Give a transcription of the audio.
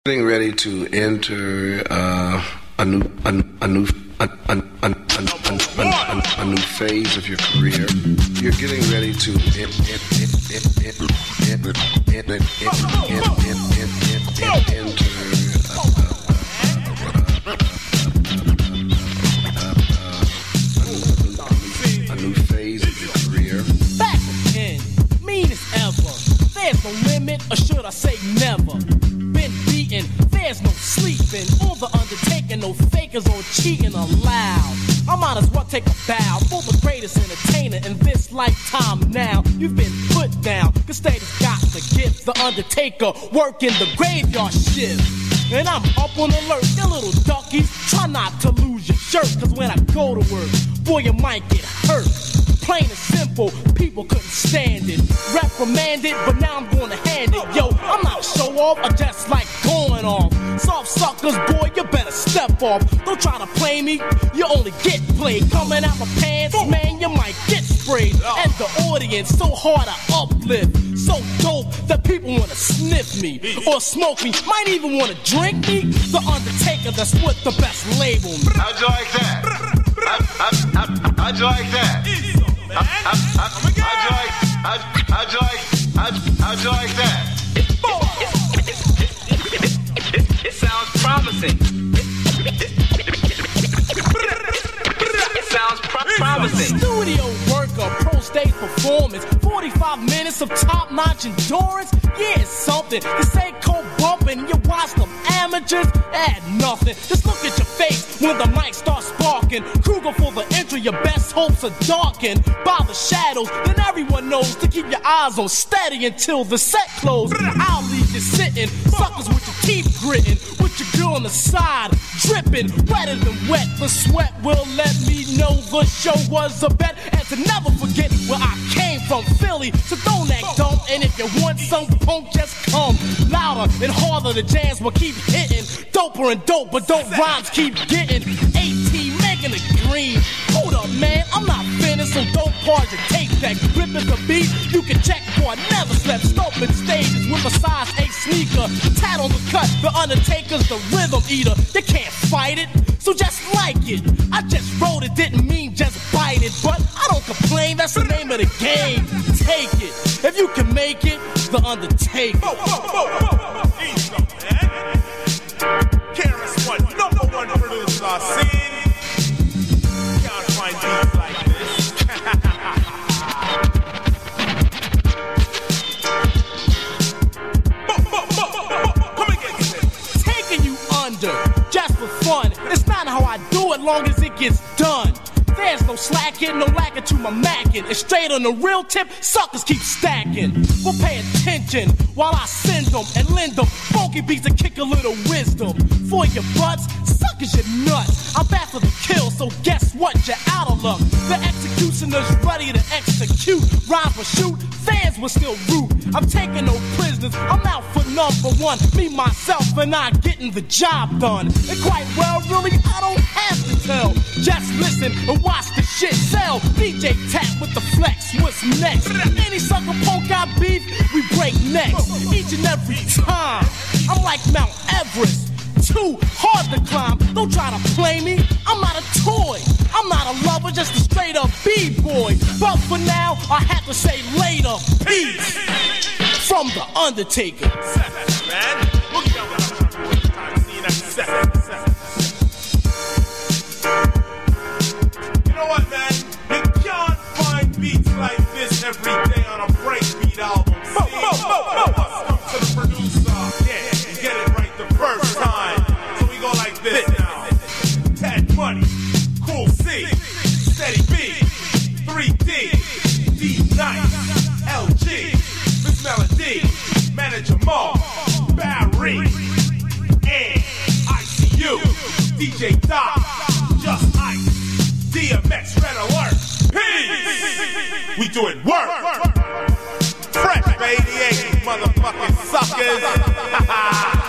Getting ready to enter a new phase of your career. You're getting ready to enter a new phase of your career. Back again, mean as ever. There's no limit, or should I say never. Been beaten, there's no sleeping. On the undertaking, no fakers or cheating allowed. I might as well take a bow for the greatest entertainer in this lifetime now. You've been put down, cause Status got the gift. The Undertaker working the graveyard shift. And I'm up on alert, you little duckies. Try not to lose your shirt, cause when I go to work, boy, you might get hurt. Plain and simple, people couldn't stand it. Reprimanded, but now I'm gonna hand it. Yo, I'm not a show off, I just like going off. Soft suckers, boy, you better step off. Don't try to play me, you only get played. Coming out my pants, man, you might get sprayed. And the audience, so hard I uplift. So dope that people wanna sniff me or smoke me, might even wanna drink me. The Undertaker, that's what the best label me. How'd you like that? How'd you like that? How'd you like that? It sounds promising. It sounds promising. Studio worker, pro stage performance, 45 minutes of top-notch endurance. Yeah, it's something. This ain't cold bumping. You watch them amateurs, add nothing. Just look at your face when the mic starts sparking. Kruger for the intro, your best hopes are darkened by the shadows. Then everyone knows to keep your eyes on steady until the set closes. I'll leave you sitting, suckers with your teeth gritting, with your girl on the side, dripping, wetter than wet. The sweat will let me know the show was a bet, and to never forget where I came from, Philly. So don't act dumb, and if you want some punk, just come louder and harder. The jams will keep hitting, doper and dope, but don't rhymes keep getting. 18 making it green. Hold up, man, I'm not finished, so don't pause your tape deck. Ripping the beat, you can check for I never slept. Stomping stages with a size 8 sneaker. Tat on the cut, the Undertaker's the rhythm eater. You can't fight it, so just like it. I just wrote it, didn't mean just bite it. But I don't complain, that's the name of the game. Take it, if you can make it, the Undertaker. Ease up, man. KRS-One, number one producer I've seen. Can't find beats like this. Come against it. Taking you under, just for fun. It's not how I do it, long as it gets done. There's no slacking, no lacking to my macking. It's straight on the real tip, suckers keep stacking. Well, pay attention while I send them and lend them funky beats to kick a little wisdom. For your butts, suckers, you nuts. I'm back for the kill, so guess what? You're out of luck. The executioner's ready to execute. Rhyme or shoot, fans will still root. I'm taking no prisoners, I'm out for number one. Me, myself, and I getting the job done. And quite well, really, I don't have to tell. Just listen and watch the shit sell. DJ Tap with the flex, what's next? Any sucker punk got beef, we break necks. Each and every time, I'm like Mount Everest. Too hard to climb, don't try to play me. I'm not a toy, I'm not a lover, just a straight up B-boy. But for now, I have to say later, peace. From the Undertaker. Man, look at that time seeing that seven. You know what, man? You can't find beats like this every day on a breakbeat album. Come to the producer, yeah, and get it right the first time. So we go like this now. Tad Money, Cool C, Steady B, 3D, D Nice, LG, Miss Melody, Manager Mo, Barry, and ICU, DJ Doc, Just Ice, DMX, Red Alert, peace. We doing work. Fresh, baby, motherfucking suckers.